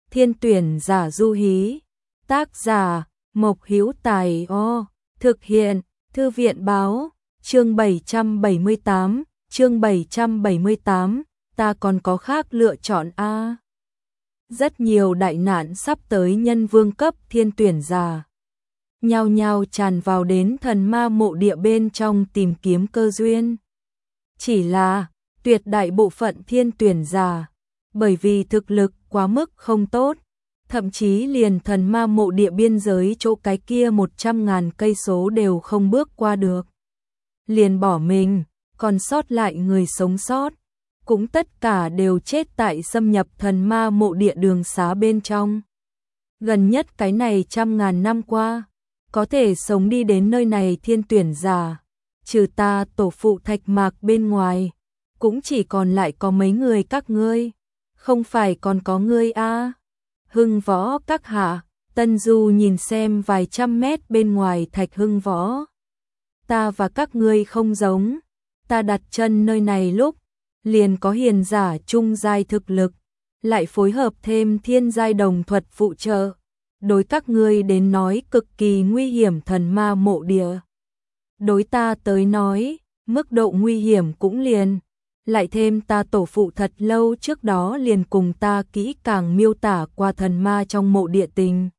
Thiên tuyển giả Du Hí. Tác giả Mộc Hữu Tài. Thực hiện Thư viện báo. Chương 778, ta còn có khác lựa chọn a. Rất nhiều đại nạn sắp tới nhân vương cấp thiên tuyển giả nhao nhao tràn vào đến thần ma mộ địa bên trong tìm kiếm cơ duyên. Chỉ là tuyệt đại bộ phận thiên tuyển giả bởi vì thực lực quá mức không tốt, thậm chí liền thần ma mộ địa biên giới chỗ cái kia 100.000 cây số đều không bước qua được. Liền bỏ mình, còn sót lại người sống sót, cũng tất cả đều chết tại xâm nhập thần ma mộ địa đường xá bên trong. Gần nhất cái này 100.000 năm qua, có thể sống đi đến nơi này thiên tuyển giả, trừ ta tổ phụ Thạch Mạc bên ngoài, cũng chỉ còn lại có mấy người các ngươi, không phải còn có ngươi a? Hưng Võ các hạ. Tân Du nhìn xem vài trăm mét bên ngoài Thạch Hưng Võ. Ta và các ngươi không giống, ta đặt chân nơi này lúc liền có hiền giả trung giai thực lực, lại phối hợp thêm thiên giai đồng thuật phụ trợ, đối các ngươi đến nói cực kỳ nguy hiểm thần ma mộ địa. Đối ta tới nói, mức độ nguy hiểm cũng liền, lại thêm ta tổ phụ thật lâu trước đó liền cùng ta kỹ càng miêu tả qua thần ma trong mộ địa tình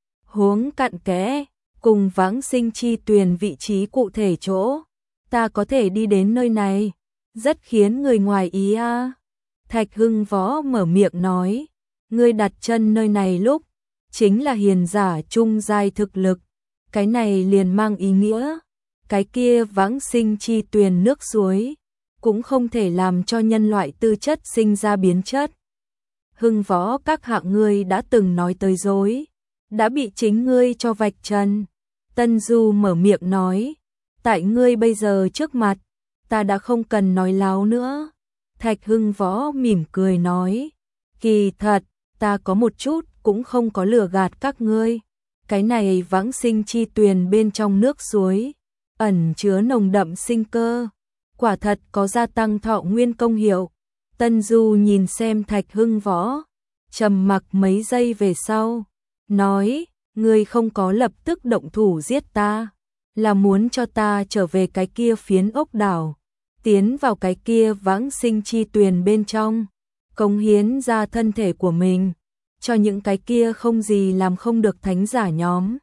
huống cặn kẽ, cùng vãng sinh chi tuyền vị trí cụ thể chỗ, ta có thể đi đến nơi này, rất khiến người ngoài ý a. Thạch Hưng Võ mở miệng nói, ngươi đặt chân nơi này lúc, chính là hiền giả trung giai thực lực, cái này liền mang ý nghĩa, cái kia vãng sinh chi tuyền nước suối, cũng không thể làm cho nhân loại tư chất sinh ra biến chất. Hưng Võ các hạng ngươi đã từng nói tới dối, đã bị chính ngươi cho vạch trần. Tân Du mở miệng nói, tại ngươi bây giờ trước mặt, ta đã không cần nói láo nữa. Thạch Hưng Võ mỉm cười nói, kỳ thật, ta có một chút cũng không có lừa gạt các ngươi. Cái này vãng sinh chi tuyền bên trong nước suối, ẩn chứa nồng đậm sinh cơ, quả thật có gia tăng thọ nguyên công hiệu. Tân Du nhìn xem Thạch Hưng Võ, trầm mặc mấy giây về sau, nói, ngươi không có lập tức động thủ giết ta, là muốn cho ta trở về cái kia phiến ốc đảo, tiến vào cái kia vãng sinh chi tuyền bên trong, cống hiến ra thân thể của mình, cho những cái kia không gì làm không được thánh giả nhóm.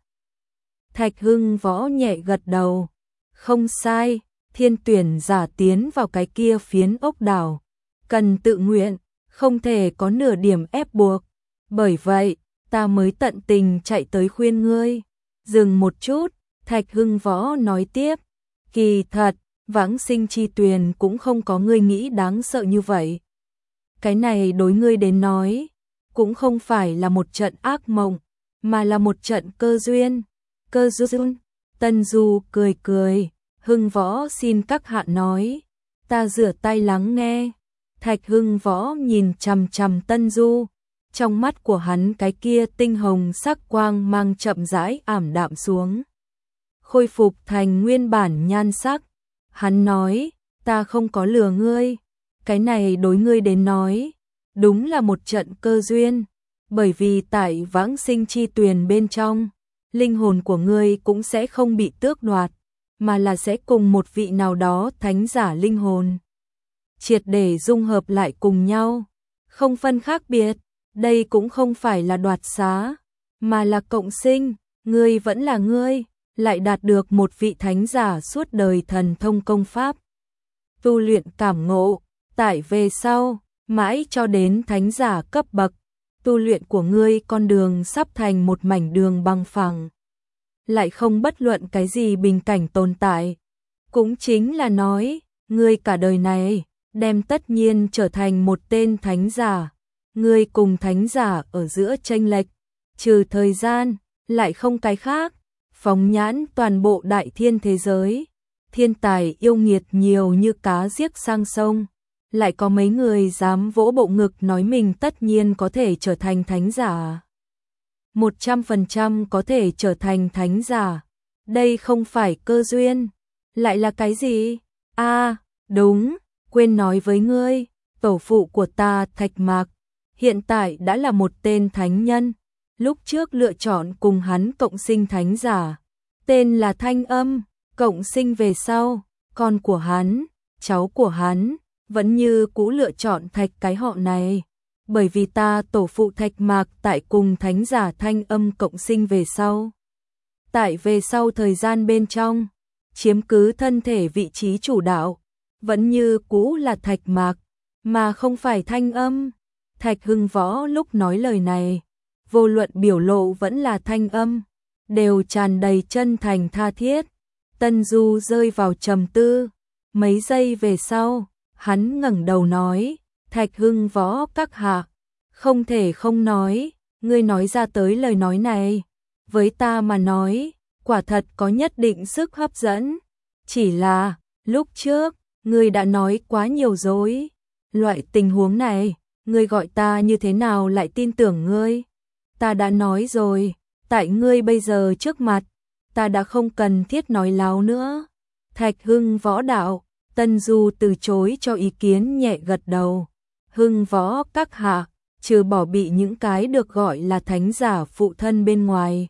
Thạch Hưng Võ nhẹ gật đầu, không sai, thiên tuyển giả tiến vào cái kia phiến ốc đảo, cần tự nguyện, không thể có nửa điểm ép buộc, bởi vậy, ta mới tận tình chạy tới khuyên ngươi. Dừng một chút, Thạch Hưng Võ nói tiếp, kỳ thật, vãng sinh chi tuyền cũng không có ngươi nghĩ đáng sợ như vậy. Cái này đối ngươi đến nói, cũng không phải là một trận ác mộng, mà là một trận cơ duyên. Cơ duyên? Tân Du cười cười, Hưng Võ xin các hạ nói, ta rửa tay lắng nghe. Thạch Hưng Võ nhìn chằm chằm Tân Du, trong mắt của hắn cái kia tinh hồng sắc quang mang chậm rãi ảm đạm xuống, khôi phục thành nguyên bản nhan sắc. Hắn nói, ta không có lừa ngươi, cái này đối ngươi đến nói, đúng là một trận cơ duyên, bởi vì tại vãng sinh chi tuyền bên trong, linh hồn của ngươi cũng sẽ không bị tước đoạt, mà là sẽ cùng một vị nào đó thánh giả linh hồn triệt để dung hợp lại cùng nhau, không phân khác biệt. Đây cũng không phải là đoạt xá, mà là cộng sinh, ngươi vẫn là ngươi, lại đạt được một vị thánh giả suốt đời thần thông công pháp. Tu luyện cảm ngộ, tại về sau, mãi cho đến thánh giả cấp bậc, tu luyện của ngươi con đường sắp thành một mảnh đường bằng phẳng, lại không bất luận cái gì bình cảnh tồn tại. Cũng chính là nói, ngươi cả đời này, đem tất nhiên trở thành một tên thánh giả. Ngươi cùng thánh giả ở giữa chênh lệch, trừ thời gian, lại không cái khác, phóng nhãn toàn bộ đại thiên thế giới, thiên tài yêu nghiệt nhiều như cá giết sang sông, lại có mấy người dám vỗ bộ ngực nói mình tất nhiên có thể trở thành thánh giả. 100% có thể trở thành thánh giả, đây không phải cơ duyên, lại là cái gì? Đúng, quên nói với ngươi, tổ phụ của ta Thạch Mạc, hiện tại đã là một tên thánh nhân. Lúc trước lựa chọn cùng hắn cộng sinh thánh giả, tên là Thanh Âm, cộng sinh về sau, con của hắn, cháu của hắn, vẫn như cũ lựa chọn Thạch cái họ này. Bởi vì ta tổ phụ Thạch Mạc tại cùng thánh giả Thanh Âm cộng sinh về sau. Tại về sau thời gian bên trong, chiếm cứ thân thể vị trí chủ đạo, vẫn như cũ là Thạch Mạc, mà không phải Thanh Âm. Thạch Hưng Võ lúc nói lời này, vô luận biểu lộ vẫn là thanh âm, đều tràn đầy chân thành tha thiết. Tân Du rơi vào trầm tư, mấy giây về sau, hắn ngẩng đầu nói, Thạch Hưng Võ các hạ, không thể không nói, ngươi nói ra tới lời nói này, với ta mà nói, quả thật có nhất định sức hấp dẫn, chỉ là, lúc trước, ngươi đã nói quá nhiều dối, loại tình huống này, ngươi gọi ta như thế nào lại tin tưởng ngươi? Ta đã nói rồi, tại ngươi bây giờ trước mặt, ta đã không cần thiết nói láo nữa. Thạch Hưng Võ đạo, Tân Du từ chối cho ý kiến nhẹ gật đầu. Hưng Võ các hạ, trừ bỏ bị những cái được gọi là thánh giả phụ thân bên ngoài.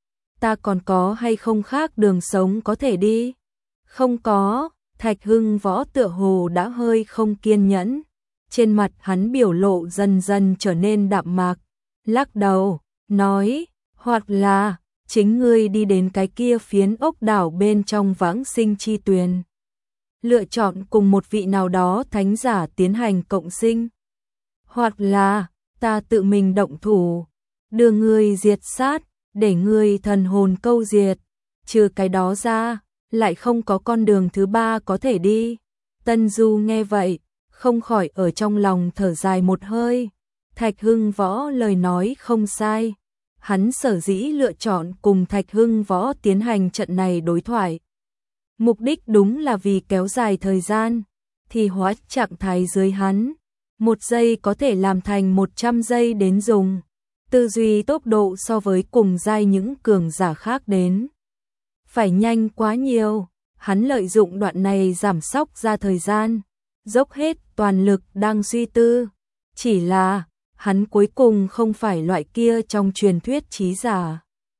Ta còn có hay không khác đường sống có thể đi? Không có, Thạch Hưng Võ tựa hồ đã hơi không kiên nhẫn. Trên mặt hắn biểu lộ dần dần trở nên đạm mạc, lắc đầu, nói, hoặc là, chính ngươi đi đến cái kia phiến ốc đảo bên trong vãng sinh chi tuyền. Lựa chọn cùng một vị nào đó thánh giả tiến hành cộng sinh. Hoặc là, ta tự mình động thủ, đưa ngươi diệt sát, để ngươi thần hồn câu diệt. Trừ cái đó ra, lại không có con đường thứ ba có thể đi. Tân Du nghe vậy, không khỏi ở trong lòng thở dài một hơi. Thạch Hưng Võ lời nói không sai. Hắn sở dĩ lựa chọn cùng Thạch Hưng Võ tiến hành trận này đối thoại. Mục đích đúng là vì kéo dài thời gian, thì hóa trạng thái dưới hắn. 1 giây có thể làm thành 100 giây đến dùng. Tư duy tốc độ so với cùng giai những cường giả khác đến. Phải nhanh quá nhiều, hắn lợi dụng đoạn này giảm sóc ra thời gian. Dốc hết toàn lực đang suy tư. Chỉ là, hắn cuối cùng không phải loại kia trong truyền thuyết trí giả.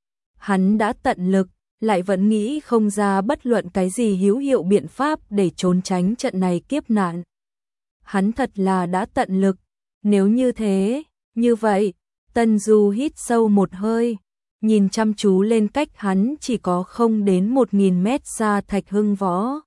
Hắn đã tận lực, lại vẫn nghĩ không ra bất luận cái gì hữu hiệu biện pháp để trốn tránh trận này kiếp nạn. Hắn thật là đã tận lực, nếu như thế, như vậy, Tân Du hít sâu một hơi, nhìn chăm chú lên cách hắn chỉ có không đến 1000 mét xa Thạch Hưng Võ.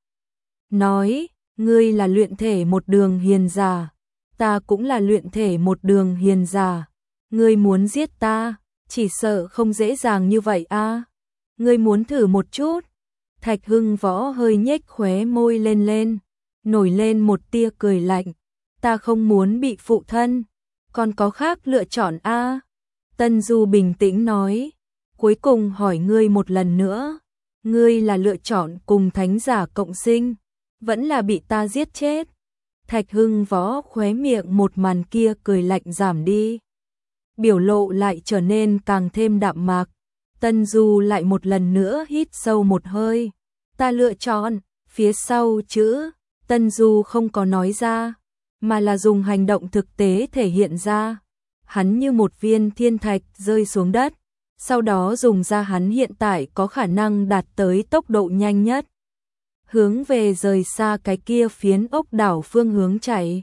Nói, ngươi là luyện thể một đường hiền giả, ta cũng là luyện thể một đường hiền giả. Ngươi muốn giết ta, chỉ sợ không dễ dàng như vậy a. Ngươi muốn thử một chút. Thạch Hưng Võ hơi nhếch khóe môi lên, nổi lên một tia cười lạnh. Ta không muốn bị phụ thân, còn có khác lựa chọn a. Tân Du bình tĩnh nói, cuối cùng hỏi ngươi một lần nữa, ngươi là lựa chọn cùng thánh giả cộng sinh, vẫn là bị ta giết chết? Thạch Hưng Võ khóe miệng một màn kia cười lạnh giảm đi, biểu lộ lại trở nên càng thêm đạm mạc. Tân Du lại một lần nữa hít sâu một hơi, ta lựa chọn, phía sau chữ Tân Du không có nói ra, mà là dùng hành động thực tế thể hiện ra. Hắn như một viên thiên thạch rơi xuống đất, sau đó dùng ra hắn hiện tại có khả năng đạt tới tốc độ nhanh nhất, hướng về rời xa cái kia phiến ốc đảo phương hướng chạy.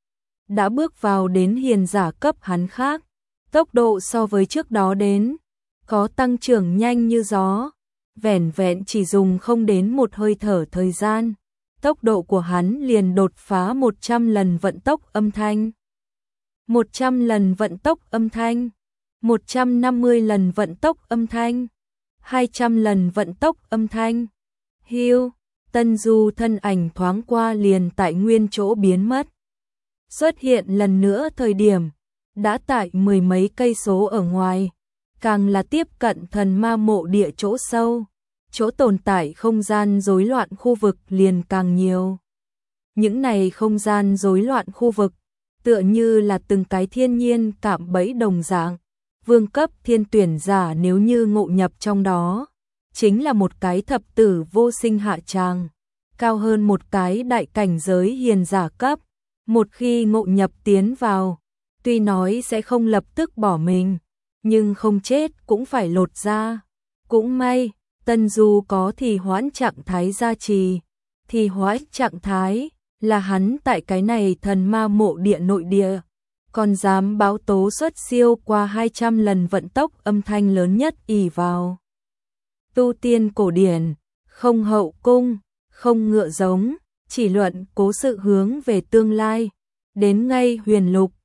Đã bước vào đến hiền giả cấp hắn khác, tốc độ so với trước đó đến, có tăng trưởng nhanh như gió, vẻn vẹn chỉ dùng không đến một hơi thở thời gian, tốc độ của hắn liền đột phá 100 lần vận tốc âm thanh. 100 lần vận tốc âm thanh, 150 lần vận tốc âm thanh, 200 lần vận tốc âm thanh. Hiu, Tân Du thân ảnh thoáng qua liền tại nguyên chỗ biến mất. Xuất hiện lần nữa thời điểm, đã tại 10 mấy cây số ở ngoài, càng là tiếp cận thần ma mộ địa chỗ sâu, chỗ tồn tại không gian rối loạn khu vực liền càng nhiều. Những này không gian rối loạn khu vực, tựa như là từng cái thiên nhiên cạm bẫy đồng dạng, vương cấp thiên tuyển giả nếu như ngộ nhập trong đó, chính là một cái thập tử vô sinh hạ tràng, cao hơn một cái đại cảnh giới hiền giả cấp, một khi ngộ nhập tiến vào, Tuy nói sẽ không lập tức bỏ mình, nhưng không chết cũng phải lột da. Cũng may, Tân Du có thì hoãn trạng thái gia trì. Thì hoãn trạng thái là hắn tại cái này thần ma mộ địa nội địa, còn dám báo tố xuất siêu qua 200 lần vận tốc âm thanh lớn nhất ỷ vào. Tu tiên cổ điển, không hậu cung, không ngựa giống, chỉ luận cố sự hướng về tương lai, đến ngay huyền lục,